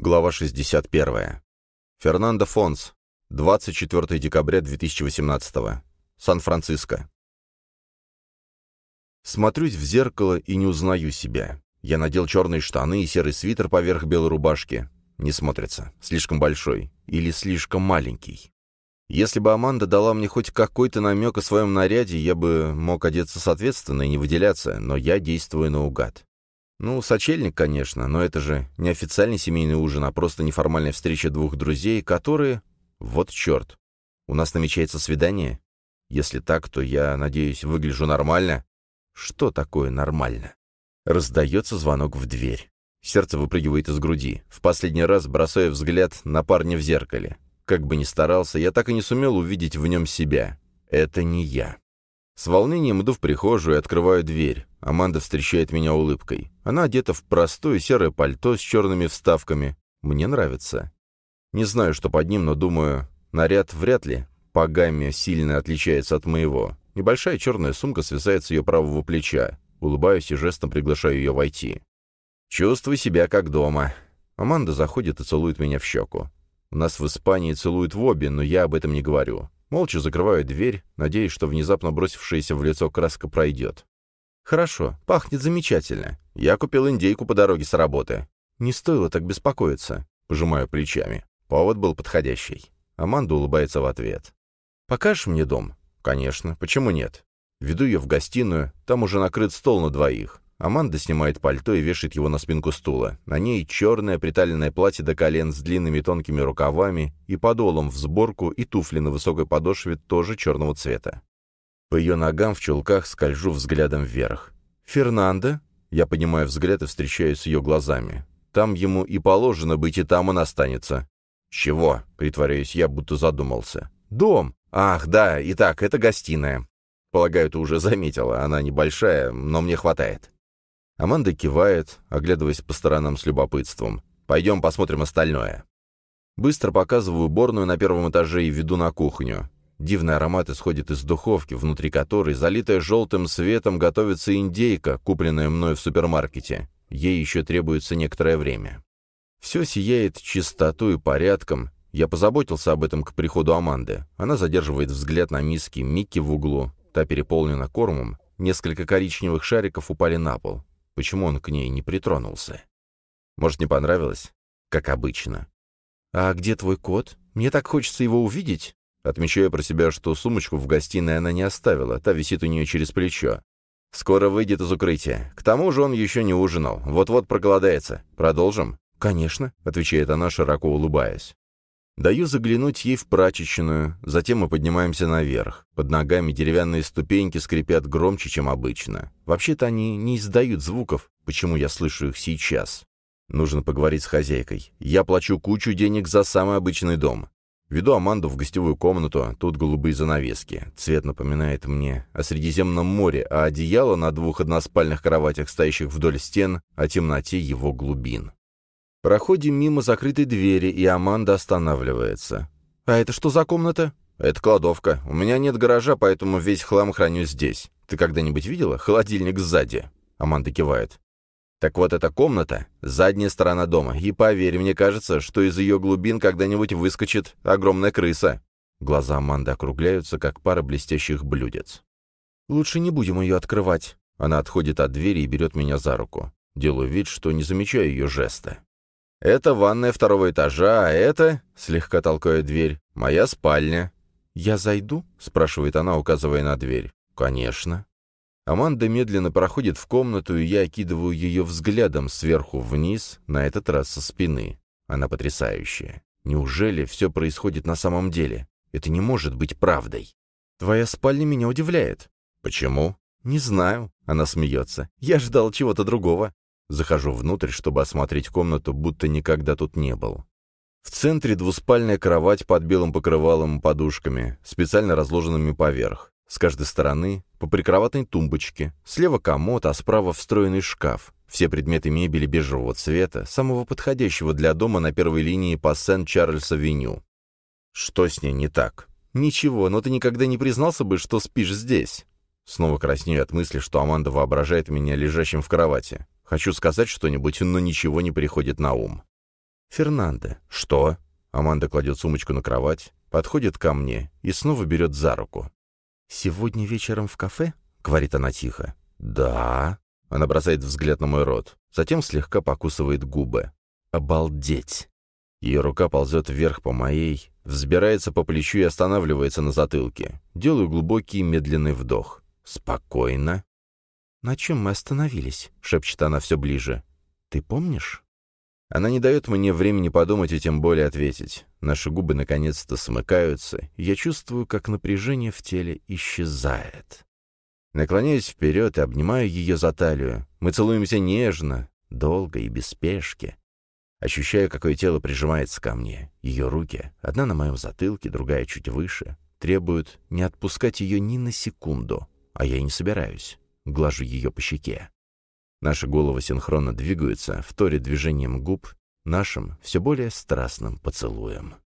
Глава 61. Фернандо Фонс. 24 декабря 2018. Сан-Франциско. Смотрюсь в зеркало и не узнаю себя. Я надел черные штаны и серый свитер поверх белой рубашки. Не смотрится. Слишком большой. Или слишком маленький. Если бы Аманда дала мне хоть какой-то намек о своем наряде, я бы мог одеться соответственно и не выделяться, но я действую наугад. Сочельник, конечно, но это же не официальный семейный ужин, а просто неформальная встреча двух друзей, которые... Вот черт. У нас намечается свидание? Если так, то я, надеюсь, выгляжу нормально. Что такое нормально? Раздается звонок в дверь. Сердце выпрыгивает из груди. В последний раз бросаю взгляд на парня в зеркале. Как бы ни старался, я так и не сумел увидеть в нем себя. Это не я. С волнением иду в прихожую и открываю дверь. Аманда встречает меня улыбкой. Она одета в простое серое пальто с черными вставками. Мне нравится. Не знаю, что под ним, но думаю, наряд вряд ли по гамме сильно отличается от моего. Небольшая черная сумка свисает с ее правого плеча. Улыбаюсь и жестом приглашаю ее войти. Чувствую себя как дома. Аманда заходит и целует меня в щеку. У нас в Испании целуют в обе, но я об этом не говорю. Молча закрываю дверь, надеясь, что внезапно бросившаяся в лицо краска пройдет. «Хорошо, пахнет замечательно. Я купил индейку по дороге с работы. Не стоило так беспокоиться». Пожимаю плечами. Повод был подходящий. Аманда улыбается в ответ. «Покажешь мне дом?» «Конечно. Почему нет?» Веду ее в гостиную. Там уже накрыт стол на двоих. Аманда снимает пальто и вешает его на спинку стула. На ней черное приталенное платье до колен с длинными тонкими рукавами и подолом в сборку и туфли на высокой подошве тоже черного цвета. По ее ногам в чулках скольжу взглядом вверх. «Фернандо?» Я поднимаю взгляд и встречаюсь с ее глазами. Там ему и положено быть, и там он останется. «Чего?» — притворяюсь я, будто задумался. «Дом! Ах, да, итак, это гостиная. Полагаю, ты уже заметила, она небольшая, но мне хватает». Аманда кивает, оглядываясь по сторонам с любопытством. «Пойдем посмотрим остальное». Быстро показываю уборную на первом этаже и веду на кухню. Дивный аромат исходит из духовки, внутри которой, залитая желтым светом, готовится индейка, купленная мною в супермаркете. Ей еще требуется некоторое время. Все сияет чистотой и порядком. Я позаботился об этом к приходу Аманды. Она задерживает взгляд на миске Микки в углу. Та переполнена кормом. Несколько коричневых шариков упали на пол. Почему он к ней не притронулся? Может, не понравилось? Как обычно. «А где твой кот? Мне так хочется его увидеть». Отмечаю про себя, что сумочку в гостиной она не оставила, та висит у нее через плечо. «Скоро выйдет из укрытия. К тому же он еще не ужинал. Вот-вот проголодается. Продолжим?» «Конечно», — отвечает она, широко улыбаясь. Даю заглянуть ей в прачечную, затем мы поднимаемся наверх. Под ногами деревянные ступеньки скрипят громче, чем обычно. Вообще-то они не издают звуков, почему я слышу их сейчас. Нужно поговорить с хозяйкой. Я плачу кучу денег за самый обычный дом. Веду Аманду в гостевую комнату, тут голубые занавески. Цвет напоминает мне о Средиземном море, а одеяло на двух односпальных кроватях, стоящих вдоль стен, о темноте его глубин. Проходим мимо закрытой двери, и Аманда останавливается. «А это что за комната?» «Это кладовка. У меня нет гаража, поэтому весь хлам храню здесь. Ты когда-нибудь видела? Холодильник сзади». Аманда кивает. «Так вот эта комната — задняя сторона дома, и поверь, мне кажется, что из ее глубин когда-нибудь выскочит огромная крыса». Глаза Аманды округляются, как пара блестящих блюдец. «Лучше не будем ее открывать». Она отходит от двери и берет меня за руку. Делаю вид, что не замечаю ее жеста. «Это ванная второго этажа, а это...» — слегка толкаю дверь. «Моя спальня». «Я зайду?» — спрашивает она, указывая на дверь. «Конечно». Аманда медленно проходит в комнату, и я окидываю ее взглядом сверху вниз, на этот раз со спины. Она потрясающая. Неужели все происходит на самом деле? Это не может быть правдой. «Твоя спальня меня удивляет». «Почему?» «Не знаю». Она смеется. «Я ждал чего-то другого». Захожу внутрь, чтобы осмотреть комнату, будто никогда тут не был. В центре двуспальная кровать под белым покрывалом и подушками, специально разложенными поверх. С каждой стороны по прикроватной тумбочке, слева комод, а справа встроенный шкаф. Все предметы мебели бежевого цвета, самого подходящего для дома на первой линии по Сент-Чарльз-авеню. Что с ней не так? Ничего, но ты никогда не признался бы, что спишь здесь. Снова краснею от мысли, что Аманда воображает меня лежащим в кровати. Хочу сказать что-нибудь, но ничего не приходит на ум. «Фернандо». «Что?» Аманда кладет сумочку на кровать, подходит ко мне и снова берет за руку. «Сегодня вечером в кафе?» — говорит она тихо. «Да». Она бросает взгляд на мой рот, затем слегка покусывает губы. «Обалдеть!» Ее рука ползет вверх по моей, взбирается по плечу и останавливается на затылке. Делаю глубокий медленный вдох. «Спокойно». «На чем мы остановились?» — шепчет она все ближе. «Ты помнишь?» Она не дает мне времени подумать и тем более ответить. Наши губы наконец-то смыкаются, и я чувствую, как напряжение в теле исчезает. Наклоняюсь вперед и обнимаю ее за талию. Мы целуемся нежно, долго и без спешки. Ощущаю, какое тело прижимается ко мне. Ее руки, одна на моем затылке, другая чуть выше, требуют не отпускать ее ни на секунду, а я и не собираюсь. Глажу ее по щеке. Наши головы синхронно двигаются, вторя движением губ, нашим все более страстным поцелуем.